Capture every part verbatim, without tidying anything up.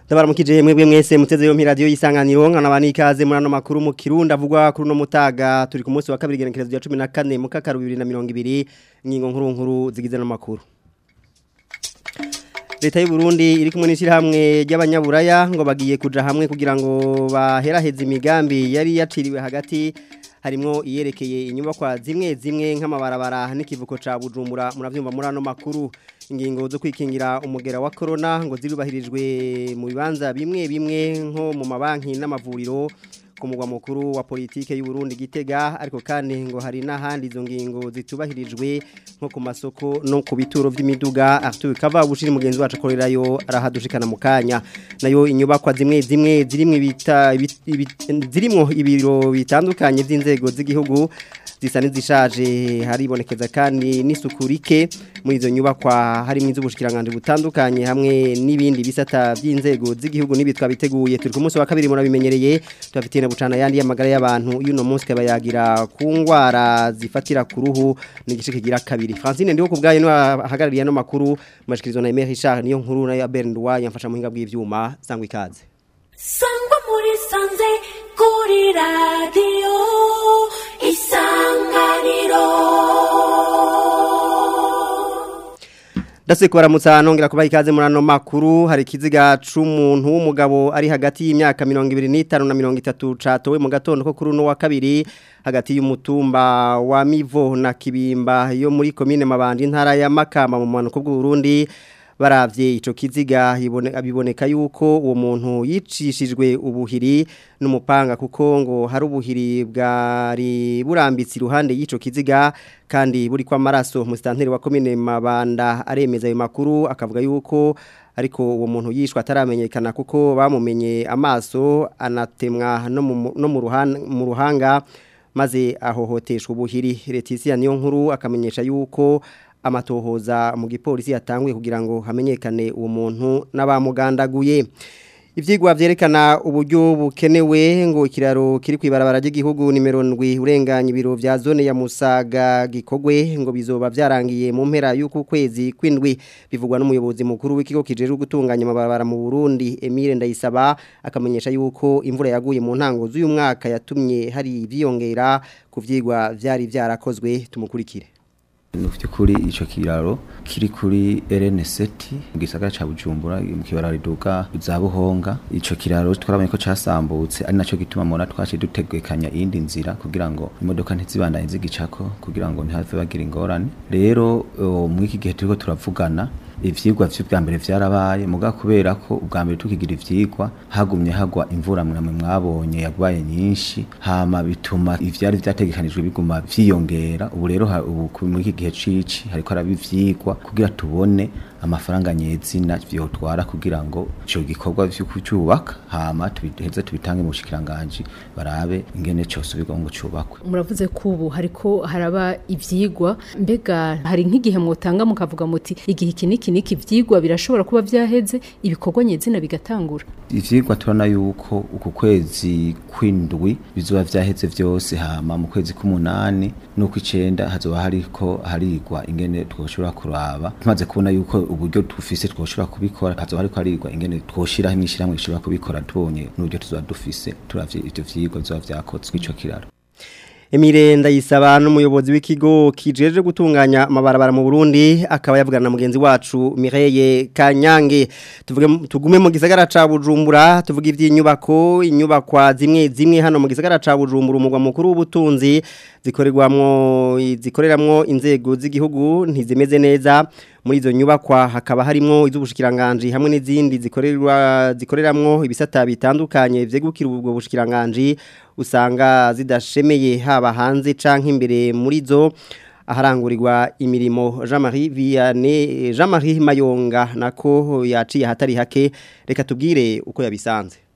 Ndabaramukije mwebwe mwese muteze yo radio yisanganiro nkana ikaze muri ano makuru mu Kirundi avugwa kuri no mutaga turi ku munsi wa kabiri genekerezo ya cumi na kane mu kakaru bibiri na mirongo ibiri ingingo nkuru nkuru zigize no makuru. Leta y'u Burundi iri kumwe n'ishirahamwe ry'abanyaburaya ngo bagiye kuja hamwe kugira ngo baheraheze imigambi yari yaciriwe hagati harimwo iyerekeye inyubakwa zimwe zimwe nk'amabarabara n'ikivuko ca Bujumbura muravyumva muri ano makuru. Ingingo zo kwikingira umugera wa corona ngo zirubahirijwe mu bibanza bimwe bimwe nko mu mabanki n'amavuriro ku mugwa mukuru wa politike y'u Burundi Gitega ariko kandi ngo hari n'ahandi izo ngingo zitubahirijwe nko ku masoko no ku bituro vy'imiduga Arthur Kava bushiri mugenzi wacu akorerayo arahadushikana mu kanya nayo inyubakwa zimwe zimwe zirimwe bita zirimwo ibiro bitandukanye by'inzego z'igihugu zisa n'izishaje haribonekeza kandi n'isukurike muri izo nyubakwa harimo iz'ubushikiranganje butandukanye hamwe n'ibindi bisata by'inzego z'igihugu n'ibitwa biteguye turi ku munsi wa kabiri murabimenyereye tubafitiye na bucana yandi y'amagara y'abantu y'uno munsi kabayagira ku ngwara zifatira ku ruhu n'igice kigira kabiri Francine ndiho kubgaye no hagarariye no makuru mashikirizo na Emery Richard niyo nkuru na ya Berndois yamfasha mu hinga bw'ivyuma sangwa ikaze Sangwa muri sanze kuri radio Isanganiro Dase kubaramutsa nongera kubaha ikaze muri ano makuru hari kiziga c'umuntu w'umugabo ari hagati y'imyaka mirongo ibiri n'itanu na mirongo itatu catowe mu gatondo ko kuri no wa kabiri hagati y'umutumba wa Mivo na Kibimba yo muri commune Mabandi ntara ya Makamba mu manuko bw'u Burundi baravye ico kiziga biboneka yuko uwo muntu yicishijwe ubuhiri n'umupanga kuko ngo hari ubuhiri bwari burambitse iruhande y'ico kiziga kandi buri kwa maraso mu stanteri wa commune Mabanda aremeza ayo makuru akavuga yuko ariko uwo muntu yishwa ataramenyekana kuko bamumenye amaso anatemwa no mu no mu ruhanga maze ahohoteshwa ubuhiri Leticia niyo nkuru akamenyesha yuko amatohoza mu gipolisi yatanguye kugira ngo hamenyekane uwo muntu n'abamugandaguye ivyigwa vyerekana uburyo bukenewe ngo ikiraro kiri kwibarabara ry'igihugu nimero ndwi urenganya ibiro vya zone ya Musaga gikogwe ngo bizoba vyarangiye mu mpera y'uku kwezi kwindwi bivugwa n'umuyobozi mukuru w'ikigo kijeje gutunganya amabarabara mu Burundi Emile Ndayisaba akamenyesha yuko imvura yaguye mu ntango z'uyu mwaka yatumye hari ivyiyongera ku vyigwa vyari vyarakozwe tumukurikire Kuri ico kiraro kiri kuri R N S T mu gisagara ca Bujumbura mu kibararo riduka za Buhonga ico kiraro twaramenye ko casambutse ari naco gituma mona twaje dutegekanya iyindi nzira kugira ngo imodoka ntizibandanye zigicako kugira ngo ntihave bagira ingorane rero mu iki gihe turiko turavugana ivyigwa vy'ubwa mbere vyarabaye muga kubera ko ubwa mbere tukigira ivyigwa hagumye hagwa imvura mwamwe mwabonye yagwaye nyinshi hama bituma ivyari vyategekanijwe biguma vyiyongera ubu rero ubu muri iki gihe cici hariko arabivyigwa kugira tubone amafaranga nyezina vyotwara kugira ngo ico gikorwa vyo kucyubaka hama tubiheze tubitange mu bushikiranganje barabe ingene cyo subirwa ngo cyubakwe muravuze ko ubu hariko haraba ivyigwa mbega hari nk'igihe mwotanga mukavuga muti igihe kiniki niki vyigwa birashobora kuba vyaheze ibikorwa nyezina bigatangura ivyigwa turana yuko uku kwezi kwindwi bizoba vyaheze vyose hama mu kwezi k'umunani no kw'icenda hazoba hariko harigwa ingene twoshobora kuraba tumaze kubona yuko uburyo tufise twoshobora kubikora hazoba hariko harigwa ingene twoshira imishira mu ishobora kubikora tubonye n'uburyo tuzoba dufise turavye ivyo vyigwa bizoba vyakozwe ico kiraro Emile Ndayisaba n'umuyobozi w'ikigo kijeje gutunganya amabarabara mu Burundi akaba yavugana na mugenzi wacu Mireille Kanyange tuvuge tugume mu gisagara ca Bujumbura tuvuga ivy'inyubako inyubakwa zimwe zimwe hano mu gisagara ca Bujumbura umugwa mukuru w'ubutunzi zikorerwamwo zikoreramwo inzego z'igihugu ntizimeze neza muri izo nyubakwa hakaba harimo iz'ubushikiranganje hamwe n'izindi zikorerwa zikoreramwo ibisata bitandukanye vyegukira ubwo bushikiranganje usanga zidashemeye haba hanze canke imbere muri zo aharangurirwa imirimo Jean-Marie Vianney Jean-Marie Mayonga nako yaciye hatari hake reka tubwire uko yabisanze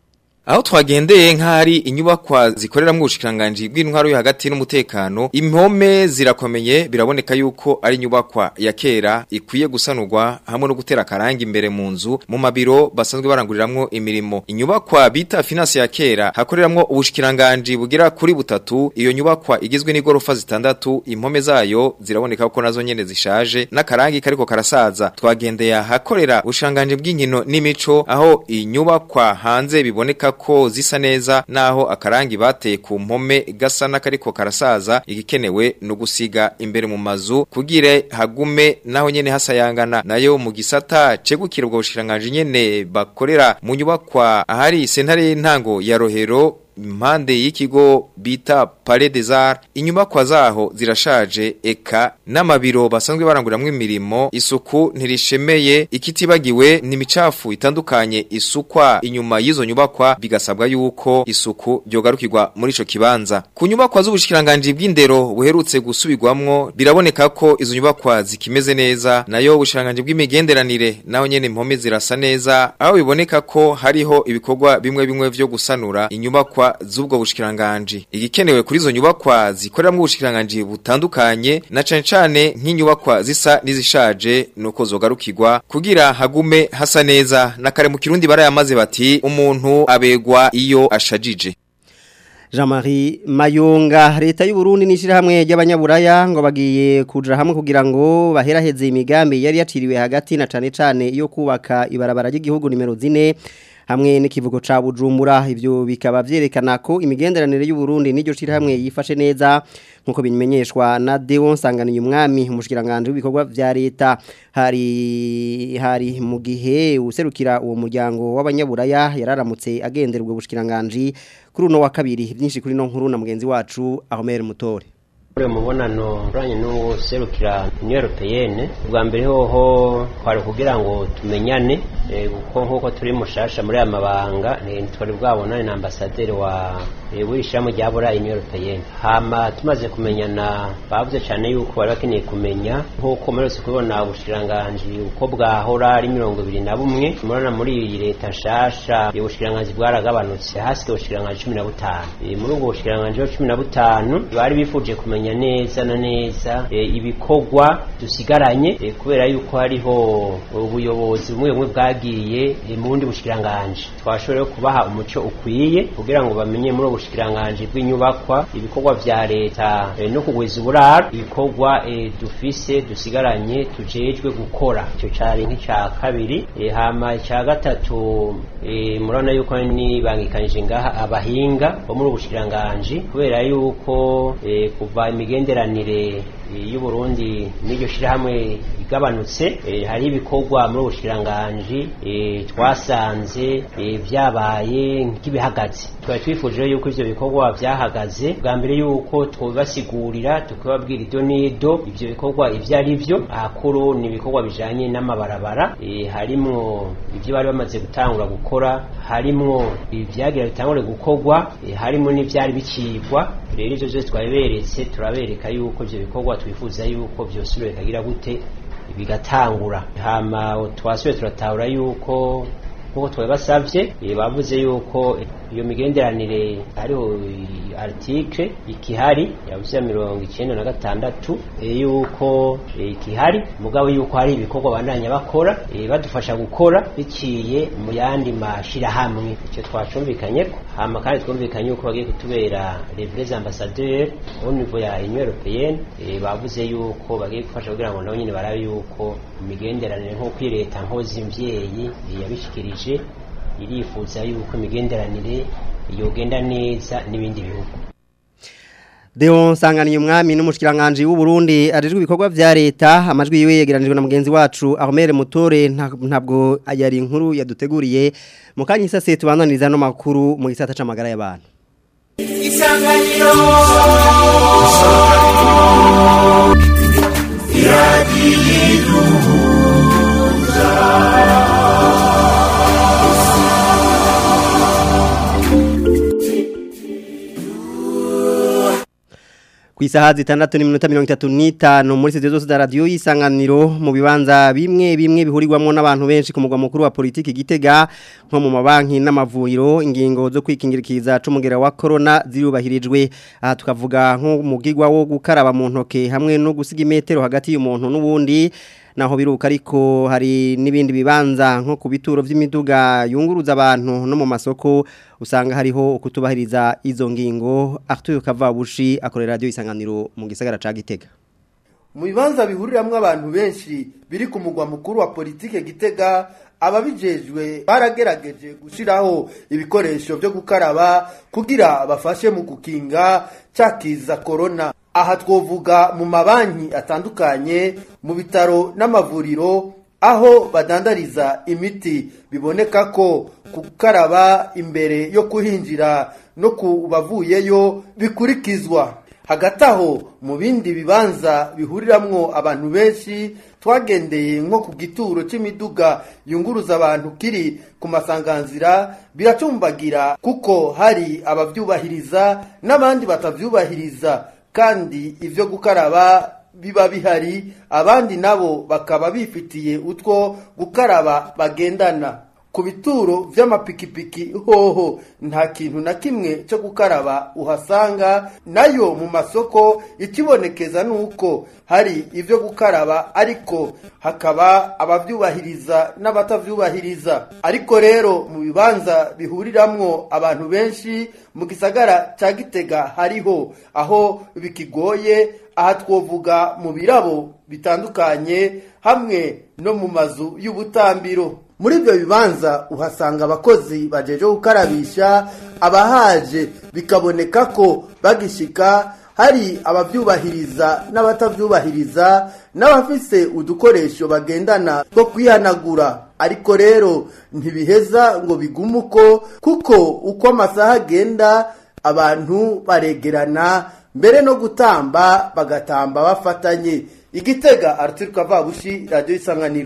Aho twagendeye nk'ari inyubakwa zikorera mu bushikiranganje bw'intwaro yo hagati n'umutekano impome zirakomeye biraboneka yuko ari inyubakwa ya kera ikwiye gusanurwa hamwe no gutera karangi imbere mu nzu mu mabiro basanzwe baranguriramwo imirimo inyubakwa bita finance ya kera hakoreramwo ubushikiranganje bugira kuri butatu iyo nyubakwa igizwe n'igorofa zitandatu impome zayo ziraboneka ko nazo nyene zishaje n'akarangi kariko karasaza twagendeye hakorera ubushikiranganje bw'inkino n'imico aho inyubakwa hanze biboneka ko zisa neza naho akarangi bateye ku mpome gasa nakariko karasaza igikenewe no gusiga imbere mu mazu kugire hagume naho nyene hasayangana nayo mu gisata cegukira ubwo bushiranganje nyene bakorera mu nyubakwa ahari sentare y'intango ya Rohero impande y'ikigo bita Palais des Arts inyubakwa zaho zirashaje eka n'amabiro basanzwe baranguramwe imirimo isuku ntirishemeye ikitibagiwe n'imicafu itandukanye isukwa inyuma y'izo nyubakwa bigasabwa yuko isuku byogarukirwa muri ico kibanza ku nyubakwa z'ubushikiranganje bw'indero buherutse gusubirwamwo biraboneka ko izo nyubakwa zikimeze neza nayo ubushikiranganje bw'imigenderanire naho nyene impome zirasa neza aho biboneka ko hariho ibikorwa bimwe bimwe vyo gusanura inyubakwa z'ubwo bushikiranganje igikenewe kuri izo nyubakwa zikorera mu bushikiranganje butandukanye na cane cane nk'inyubakwa zisa nizishaje nuko zogarukirwa kugira hagume hasa neza nakare mu kirundi barayamaze bati umuntu abegwa iyo ashajije. Jean-Marie Mayonga leta y'u Burundi nishira hamwe y'abanyaburaya ngo bagiye kuja hamwe kugira ngo baheraheze imigambi yari yaciriwe hagati na cane cane iyo kubaka ibarabara ry'igihugu nimero zine hamwe n'ikivugo ca Bujumbura ivyo bikaba vyerekana ko imigenderanire y'u Burundi n'iryo shira hamwe yifashe neza nkuko bimenyeshwa na Deon Sanganiye umwami umushikiranganje w'ibikorwa vya leta hari hari mu gihe userukira uwo muryango w'abanyaburaya yararamutse agenderwa ubushikiranganje kuri uno wa kabiri byinshi kuri no nkuru na mugenzi wacu Ahomere Mutore. Ure mubonano uranye n'uwo serukira Union Européenne bwa mbere hoho kwari kugira ngo tumenyane kuko nkuko turi mushasha muri amabanga twari bwabonane na ambassadeur wa wishamo ryabura Union Européenne hama tumaze kumenyana bavuze cyane yuko bari bakeneye kumenya nkuko muri kubona ubushiranganje uko bwahora ari mirongo ibiri na bumwe murana muri iyi leta nshasha ubushiranganje bwaragabanutse hasi ubushiranganje cumi na butanu muri ubwo bushiranganje cumi na butanu bari bifuje kumenya neza na neza e, ibikogwa dusigaranye e, kubera yuko hariho ubuyobozi bumwe bumwe bwagiye e, mu bundi bushikiranganje twashobora kubaha umuco ukwiye kugira ngo bamenye muri ubushikiranganje bw'inyubakwa ibikogwa vya leta e, no kugwiza uburaro ibikogwa e, dufise dusigaranye tujejwe gukora icyo cari nk'icya kabiri e, hama icya gatatu e, murana yuko ni bangikanije ngaha abahinga bo muri ubushikiranganje kubera yuko e, kuva imigenderanire y'u Burundi n'iryo shirahamwe igabanutse e, hari ibikorwa muri ubushikiranganje e, twasanze e, vyabaye nk'ibihagaze twari twifuje yuko ivyo bikorwa vyahagaze bwa mbere yuko twobasigurira tukababwira ido nido ivyo bikorwa ivyo ari byo akuru ni ibikorwa bijanye n'amabarabara e, harimo ivyo bari bamaze gutangura gukora harimo ivyagira bitangure gukorwa e, harimo n'ivyari bicibwa rero ivyo byose twaberetse turabereka yuko ivyo bikorwa twifuza yuko byose bikagira gute bigatangura hama twasubiye turatahura yuko kuko twabasavye bavuze yuko iyo migenderanire hariho article ikihari yavuze mirongo icyenda na gatandatu yuko ikihari mugabo yuko hari ibikorwa bandanya bakora badufasha gukora biciye mu yandi mashira hamwe icyo twacumvikanye ko hama kandi twumvikanye yuko bagiye kutubera les vrais ambassadeurs au niveau ya Union Européenne bavuze yuko bagiye gufasha kugira ngo nabo nyine barabe yuko imigenderanire nko kwireta nkozi imvyeyi yabishikirije irifuza yuko imigenderanire yogenda neza n'ibindi bihugu. Deon Sanganiye umwami n'umushikiranganje w'u Burundi arijwe ibikorwa vya leta amajwi yiwe yegeranijwe na mugenzi wacu Ahomere Mutore ntabwo ayari inkuru yaduteguriye mu kanya isase tubandaniriza no makuru mu gisata c'amagara y'abantu. Isanganiro ku isaha zitandatu n'iminota mirongo itatu n'itanu muri studio zose za radio Isanganiro mu bibanza bimwe bimwe bihurirwamo n'abantu benshi ku mugwa mukuru wa politiki Gitega nko mu mabanki n'amavuriro ingingo zo kwikingirikiza c'umugera wa corona zirubahirijwe aha tukavuga nko mugigwa wo gukaraba mu ntoke hamwe no gusiga imetero hagati y'umuntu n'ubundi naho biruka ariko hari nibindi bibanza nko ku bituro vy'imiduga yunguruza abantu no mu masoko usanga hariho kutubahiriza izo ngingo Arthur Kavabushi akorera radio Isanganiro mu gisagara ca Gitega. Mu bibanza bihuriramwe abantu benshi biri ku mugwa mukuru wa politike Gitega ababijejwe baragerageje gushiraho ibikoresho byo gukaraba kugira bafashe mu gukinga cakiza corona. Aha twovuga mu mabanki atandukanye mu bitaro n'amavuriro aho badandariza imiti biboneka ko kukaraba imbere yo kuhinjira no kubavuyeyo bikurikizwa. Hagati aho mu bindi bibanza bihuriramwo abantu benshi twagendeye nko ku gituro c'imiduga yunguruza abantu kiri ku masanganzira biracumbagira kuko hari abavyubahiriza n'abandi batavyubahiriza kandi ivyo gukaraba biba bihari abandi nabo bakaba bifitiye utwo gukaraba bagendana. Ku bituro vy'amapikipiki hoho nta kintu na kimwe cyo gukaraba uhasanga, nayo mu masoko ikibonekeza nuko hari ivyo gukaraba ariko hakaba abavyubahiriza n'abatavyubahiriza. Ariko rero mu bibanza bihuriramwo abantu benshi mu gisagara ca Gitega hariho aho bikigoye, aha twovuga mu birabo bitandukanye hamwe no mu mazu y'ubutambiro. Muri ibyo bibanza uhasanga abakozi bajeje gukarabisha abahaje, bikaboneka ko bagishika hari abavyubahiriza n'abatavyubahiriza n'abafise udukoresho bagendana two kwihanagura. Ariko rero ntibiheza ngo bigumuko kuko uko amasaha agenda abantu baregerana mbere no gutamba bagatamba bafatanye. Igitega, Arthur Kavabushi, Radio Isanganiro.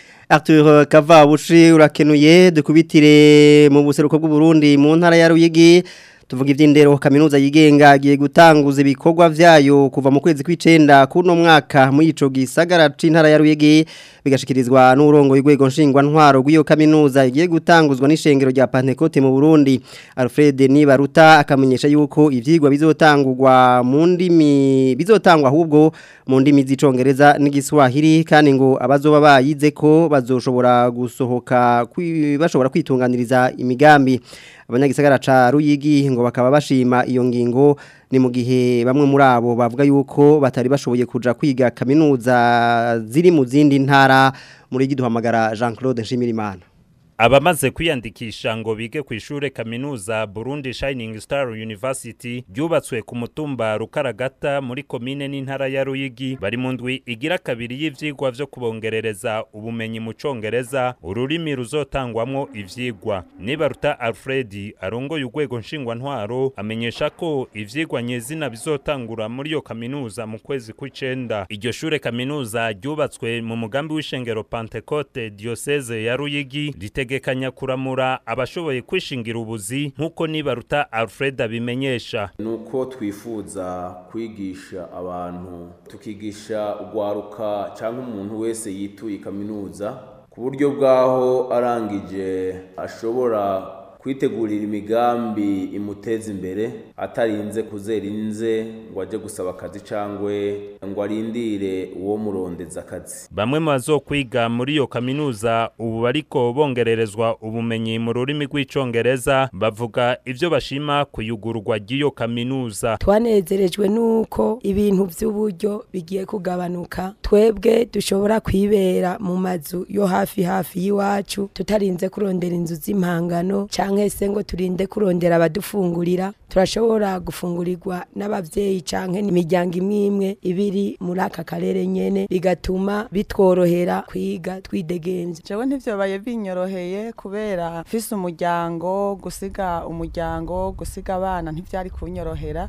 Arthur Kavabushi urakenuye dukubitire mu buseruko bw'u Burundi mu ntara ya Ruyigi tuvuga ivy'indero. Kaminuza yigenga agiye gutanguza ibikorwa vyayo kuva mu kwezi kw'icenda kuno mwaka muri ico gisagara c'intara ya Ruyigi, bigashikirizwa n'urongo y'igwego nshingwa ntwaro rw'iyo kaminuza igiye gutanguzwa n'ishengero rya Pentecote mu Burundi. Alfred Nibaruta akamenyesha yuko ivyigwa bizotangurwa mu ndimi bizotangwa ahubwo mu ndimi z'icongereza n'igiswahili, kandi ngo abazoba bayize ko bazoshobora gusohoka bashobora kwitunganiriza imigambi. Abanyagisagara ca Ruyigi ngo bakaba bashima iyo ngingo, ni mu gihe bamwe muri abo bavuga yuko batari bashoboye kuja kwiga kaminuza ziri mu zindi ntara. Muri giduhamagara Jean Claude Nshimirimana. Abamaze kwiyandikisha ngo bige ku ishure kaminuza Burundi Shining Star University ryubatswe ku mutumba Rukaragata muri komine n'intara ya Ruyigi bari mu ndwi igira kabiri y'ivyigwa vyo kubongerereza ubumenyi mu congereza, ururimi ruzotangwamwo ivyigwa. Nibaruta Alfred arongoye urwego nshingwa ntwaro amenyesha ko ivyigwa nyezina bizotangura muri yo kaminuza mu kwezi kw'icenda. Iryo shure kaminuza ryubatswe mu mugambi w'ishengero Pentecote Diocese ya Ruyigi ritegekanya kuramura abashoboye kwishingira ubuzi nkuko Nibaruta Alfred abimenyesha. Nuko twifuza kwigisha abantu, tukigisha ugwaruka cyangwa umuntu wese yituye kaminuza ku buryo bwaho arangije ashobora kwitegurira imigambi imuteza imbere atarinze kuzerinze ngo aje gusaba akazi cangwe ngo arindire uwo murondeza akazi. Bamwe mu bazokwiga muri iyo kaminuza ubu bariko bongererezwa ubumenyi mu rurimi rw'icongereza bavuga ivyo bashima kuyugururwa ry'iyo kaminuza. Twanezerejwe nuko ibintu vy'uburyo bigiye kugabanuka, twebwe dushobora kwibera mu mazu yo hafi hafi y'iwacu tutarinze kurondera inzu z'impangano canke se ngo turinde kurondera abadufungurira. Turashobora gufungurirwa n'abavyeyi canke n'imiryango imwe imwe ibiri muri aka karere nyene, bigatuma bitworohera kwiga twidegenza. Jewe ntivyobaye binyoroheye kubera mfise umuryango, gusiga umuryango, gusiga abana ntivyari kunyorohera,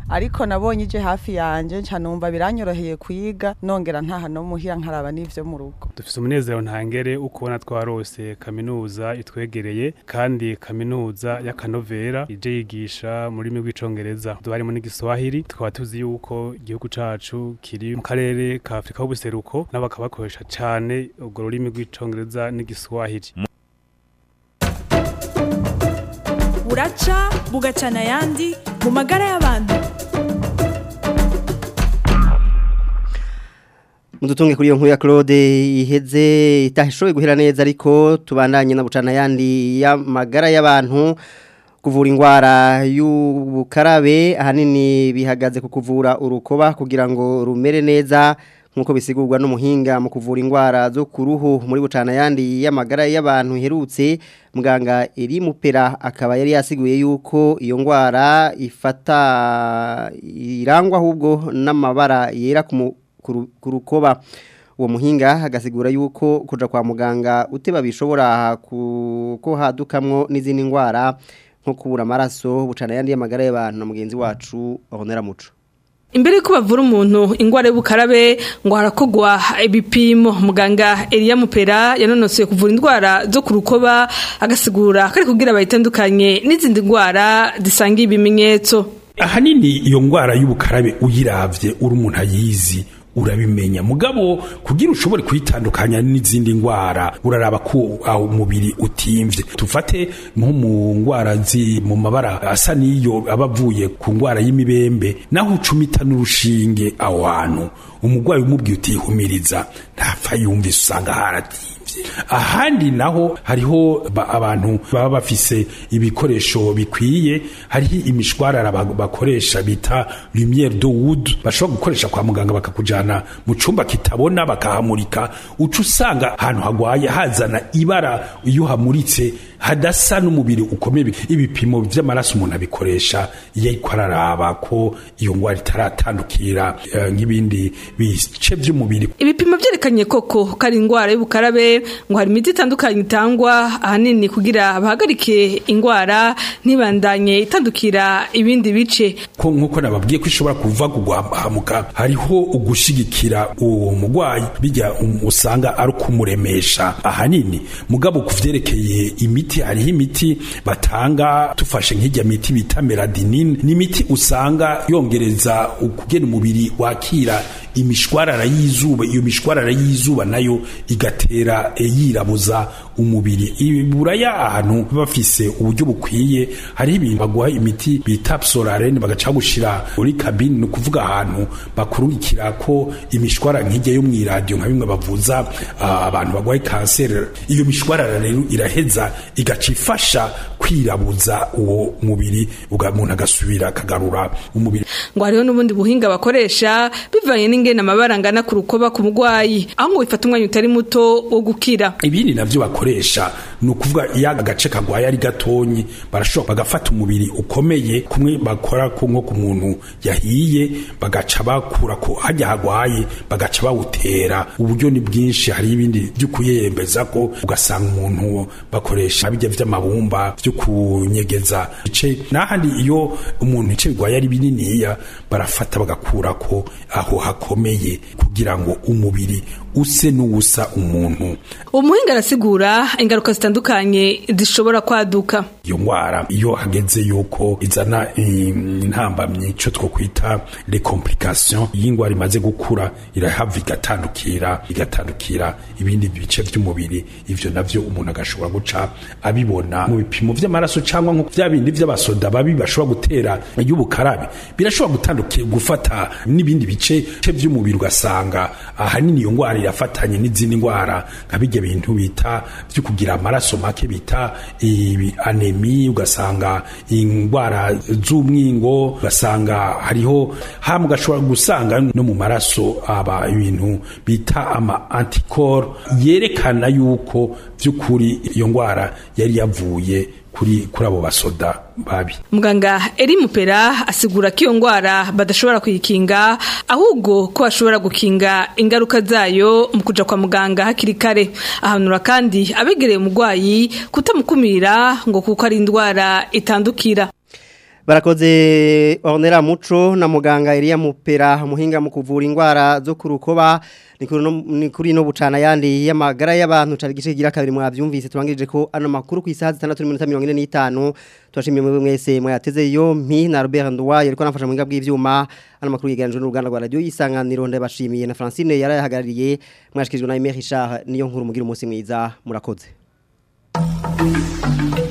ariko nabonye ije hafi yanje nca numva biranyoroheye kwiga nongera ntaha no muhira nkaraba n'ivyo mu rugo. Dufise umunezero ntangere ukubona twarose kaminuza itwegereye kandi kaminuza ya Kanovera ije yigisha muri rurimi rw'icongereza duharimo n'igiswahili tukaba tuzi yuko igihugu cacu kiri mu karere ka Afrika y'ubuseruko n'abakabakoresha cyane ubwo rurimi rw'icongereza n'igiswahili. Buraca bugacana yandi mu magara y'abantu. Mudutunge kuri iyo nkuru ya Claude iheze itashoboye guhera neza ariko tubandanye na bucana yandi y'amagara y'abantu. Kuvura ingwara y'ubukarabe ahanini bihagaze ku kuvura urukoba kugira ngo rumere neza nkuko bisigurwa n'umuhinga mu kuvura ingwara zo kuruhu muri bucana yandi y'amagara y'abantu herutse muganga eri mupera akaba yari yasiguye yuko iyo ngwara ifata irangwa ahubwo n'amabara yera ku rukoba. Uwo muhinga agasigura yuko kuja kwa muganga uteba bishobora ko hadukamwo n'izindi ngwara nko kubura amaraso bucana yandi y'amagara y'abantu na mugenzi wacu Honera Muco. Imbere ko bavura umuntu ingwara y'ubukarabe ngo harakogwa ibipimo muganga Elia Mupera yanonosoye kuvura indwara zo kurukoba agasigura kari kugira bayitandukanye n'izindi ngwara zisanga ibimenyetso. Ahanini iyo ngwara y'ubukarabe uyiravye uri umuntu ayizi urabimenya mugabo kugira ushobore kwitandukanya n'izindi ngwara uraraba ko aho umubiri utimvye tufate nko mu ngwara zi mu mabara asa niyo abavuye ku ngwara y'imibembe naho ucumita n'urushinge aho hantu umugwayi umubwiye utihumiriza ntapfa yumva usanga haratimvye. Ahandi naho hariho abantu baba bafise ibikoresho bikwiye hariho imishwarara bakoresha bita lumière de wood bashobora gukoresha kwa muganga bakakujana mu cumba kitabona bakahamurika uca usanga ahantu hagwaye hazana ibara iyo hamuritse hadasa n'umubiri ukomeye. Ibipimo vy'amaraso umuntu abikoresha iyo ariko araraba ko iyo ngwara itaratandukira uh, nk'ibindi bice vy'umubiri. Ibipimo vyerekanye koko kari ingwara y'ubukarabe ngo hari imiti itandukanye itangwa ahanini kugira abahagarike ingwara ntibandanye itandukira ibindi bice. Ko nkuko nababwiye ko ishobora kuva kugwahamuka hariho ugushigikira uwo mugwayi bijya usanga ari kumuremesha ahanini mugabo kuvyerekeye imiti hariho imiti batanga tufashe nk'ijya miti bita meladinine ni imiti usanga yongereza ukugena umubiri wakira imishwarara y'izuba. Iyo mishwarara y'izuba nayo igatera e, yirabuza umubiri. Iburaya ahantu bafise uburyo bukwiye hari ibintu bagwa imiti bita psoraren bagaca gushira muri cabine no kuvuga ahantu bakurukira ko imishwara nk'ijya yo mu radio nka bimwe bavuza uh, abantu bagwaye cancer. Iyo mishwarara rero iraheza igacifasha kwirabuza uwo mubiri umuntu agasubira kagarura umubiri. Ngo hariho n'ubundi buhinga bakoresha bivanye n'ingene amabara ngana ku rukoba ku mugwayi aho ngo bifata umwanya utari muto wo gukira. Ibindi navyo bakoresha no kuvuga iya agace kagwaye ari gatonyi barashobora bagafata umubiri ukomeye kumwe bakora ko nko ku muntu yahiye bagaca bakura ko hajya hagwaye bagaca bawutera. Uburyo ni bwinshi hari ibindi byo kuyembeza ko ugasanga umuntu bakoresha bijya vy'amabumba byo kunyegeza ice nahandi iyo umuntu ice bigwaye ari bininiya barafata bagakura ko aho hakomeye kugira ngo umubiri use n'ubusa umuntu. Umuhinga arasigura ingaruka zitandukanye zishobora kwaduka. Iyo ngwara iyo hageze yuko izana intambamye cyo two kwita les complications y'ingwara imaze gukura irahava igatandukira igatandukira ibindi bice by'umubiri ivyo navyo umuntu agashobora guca abibona mu bipimo vy'amaraso cyangwa nko vya bindi vy'abasoda babi bashobora gutera y'ubukarabe birashobora gutandukira gufata n'ibindi bice by'umubiri ugasanga ahanini iyo ngwara yafatanye n'izindi ngwara nka bijye bintu bita byo kugira amaraso make bita ibi anemi ugasanga ingwara z'umwingo ugasanga hariho hamwe gashobora gusanga no mu maraso aba ibintu bita ama anticorps yerekana yuko by'ukuri iyo ngwara yari yavuye kuri kuri abo basoda babi. Muganga Eri Mupera asigura ko iyo ngwara badashobora kuyikinga ahubwo ko bashobora gukinga ingaruka zayo mu kuja kwa muganga hakiri kare. Ahanura kandi abegereye umugwayi kutamukumira ngo kuko ari indwara itandukira. Barakoze Ornella Muco na muganga Elia Mupera muhinga mu kuvura indwara zo kurukoba ni kuri no bucana yandi y'amagara y'abantu cari gice gira kabiri mwavyumvise turangirije ko ano makuru ku isaha zitandatu n'iminota mirongo ine n'itanu twashimiye mwe mwese mwateze yo mpi na Robert Ndwaye ariko nafasha muhinga bw'ivyuma ano makuru yiganjwe n'uruganda rwa radio Isanganiro ndabashimiye na Francine yarahagarariye mwashikijwe na Emery Richard niyo nkuru mugira umunsi mwiza murakoze.